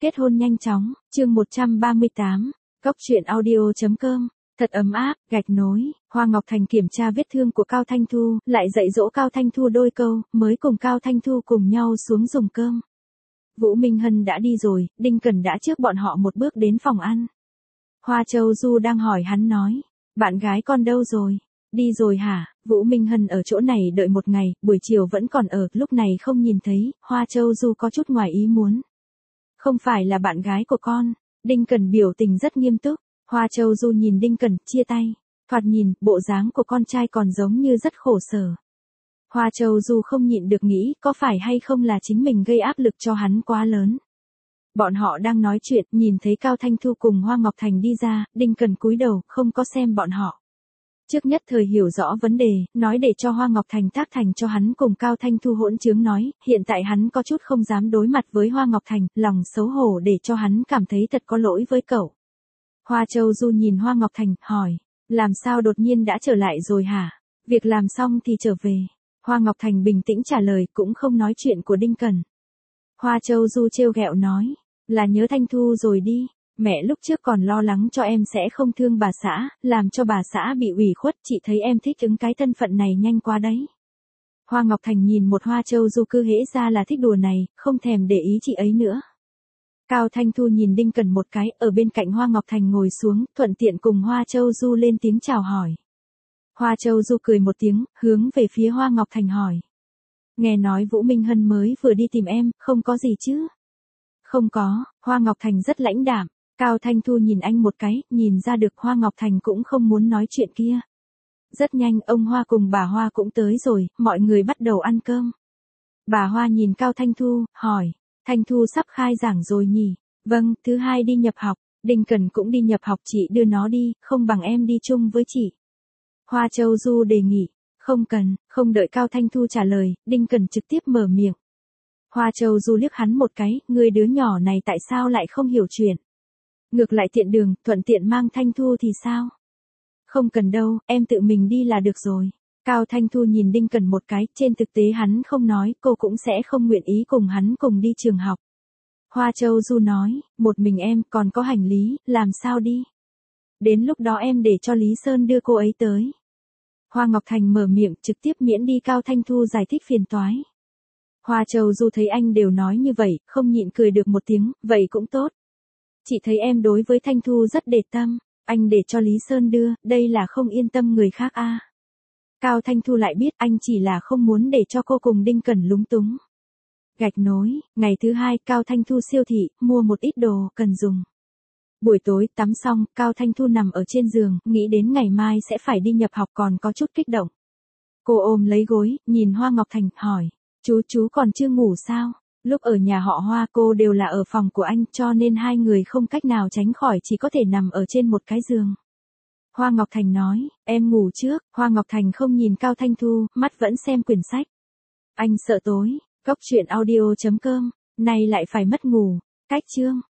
Kết hôn nhanh chóng, chương 138, Cốc truyện audio.com. Thật ấm áp, gạch nối, Hoa Ngọc Thành kiểm tra vết thương của Cao Thanh Thu, lại dạy dỗ Cao Thanh Thu đôi câu, mới cùng Cao Thanh Thu cùng nhau xuống dùng cơm. Vũ Minh Hân đã đi rồi, Đinh Cẩn đã trước bọn họ một bước đến phòng ăn. Hoa Châu Du đang hỏi hắn nói, bạn gái con đâu rồi? Đi rồi hả? Vũ Minh Hân ở chỗ này đợi một ngày, buổi chiều vẫn còn ở, lúc này không nhìn thấy, Hoa Châu Du có chút ngoài ý muốn. Không phải là bạn gái của con. Đinh Cẩn biểu tình rất nghiêm túc. Hoa Châu Du nhìn Đinh Cẩn, chia tay. Thoạt nhìn, bộ dáng của con trai còn giống như rất khổ sở. Hoa Châu Du không nhịn được nghĩ, có phải hay không là chính mình gây áp lực cho hắn quá lớn. Bọn họ đang nói chuyện, nhìn thấy Cao Thanh Thu cùng Hoa Ngọc Thành đi ra, Đinh Cẩn cúi đầu, không có xem bọn họ. Trước nhất thời hiểu rõ vấn đề, nói để cho Hoa Ngọc Thành tác thành cho hắn cùng Cao Thanh Thu hỗn chứng nói, hiện tại hắn có chút không dám đối mặt với Hoa Ngọc Thành, lòng xấu hổ để cho hắn cảm thấy thật có lỗi với cậu. Hoa Châu Du nhìn Hoa Ngọc Thành, hỏi, làm sao đột nhiên đã trở lại rồi hả? Việc làm xong thì trở về. Hoa Ngọc Thành bình tĩnh trả lời, cũng không nói chuyện của Đinh Cẩn. Hoa Châu Du trêu ghẹo nói, là nhớ Thanh Thu rồi đi. Mẹ lúc trước còn lo lắng cho em sẽ không thương bà xã, làm cho bà xã bị ủy khuất, chị thấy em thích ứng cái thân phận này nhanh quá đấy. Hoa Ngọc Thành nhìn một Hoa Châu Du cứ hễ ra là thích đùa này, không thèm để ý chị ấy nữa. Cao Thanh Thu nhìn Đinh Cẩn một cái, ở bên cạnh Hoa Ngọc Thành ngồi xuống, thuận tiện cùng Hoa Châu Du lên tiếng chào hỏi. Hoa Châu Du cười một tiếng, hướng về phía Hoa Ngọc Thành hỏi. Nghe nói Vũ Minh Hân mới vừa đi tìm em, không có gì chứ? Không có, Hoa Ngọc Thành rất lãnh đạm. Cao Thanh Thu nhìn anh một cái, nhìn ra được Hoa Ngọc Thành cũng không muốn nói chuyện kia. Rất nhanh, ông Hoa cùng bà Hoa cũng tới rồi, mọi người bắt đầu ăn cơm. Bà Hoa nhìn Cao Thanh Thu, hỏi, Thanh Thu sắp khai giảng rồi nhỉ? Vâng, thứ hai đi nhập học, Đinh Cẩn cũng đi nhập học, chị đưa nó đi, không bằng em đi chung với chị. Hoa Châu Du đề nghị, không cần, không đợi Cao Thanh Thu trả lời, Đinh Cẩn trực tiếp mở miệng. Hoa Châu Du liếc hắn một cái, người đứa nhỏ này tại sao lại không hiểu chuyện? Ngược lại tiện đường, thuận tiện mang Thanh Thu thì sao? Không cần đâu, em tự mình đi là được rồi. Cao Thanh Thu nhìn Đinh Cẩn một cái, trên thực tế hắn không nói, cô cũng sẽ không nguyện ý cùng hắn cùng đi trường học. Hoa Châu Du nói, một mình em còn có hành lý, làm sao đi? Đến lúc đó em để cho Lý Sơn đưa cô ấy tới. Hoa Ngọc Thành mở miệng trực tiếp miễn đi Cao Thanh Thu giải thích phiền toái. Hoa Châu Du thấy anh đều nói như vậy, không nhịn cười được một tiếng, vậy cũng tốt. Chị thấy em đối với Thanh Thu rất để tâm, anh để cho Lý Sơn đưa, đây là không yên tâm người khác a. Cao Thanh Thu lại biết anh chỉ là không muốn để cho cô cùng Đinh Cẩn lúng túng. Gạch nối, ngày thứ hai, Cao Thanh Thu siêu thị, mua một ít đồ cần dùng. Buổi tối, tắm xong, Cao Thanh Thu nằm ở trên giường, nghĩ đến ngày mai sẽ phải đi nhập học còn có chút kích động. Cô ôm lấy gối, nhìn Hoa Ngọc Thành, hỏi, chú còn chưa ngủ sao? Lúc ở nhà họ Hoa cô đều là ở phòng của anh cho nên hai người không cách nào tránh khỏi chỉ có thể nằm ở trên một cái giường. Hoa Ngọc Thành nói, em ngủ trước. Hoa Ngọc Thành không nhìn Cao Thanh Thu, mắt vẫn xem quyển sách. Anh sợ tối, Cốc truyện audio.com, nay lại phải mất ngủ. Cách chương.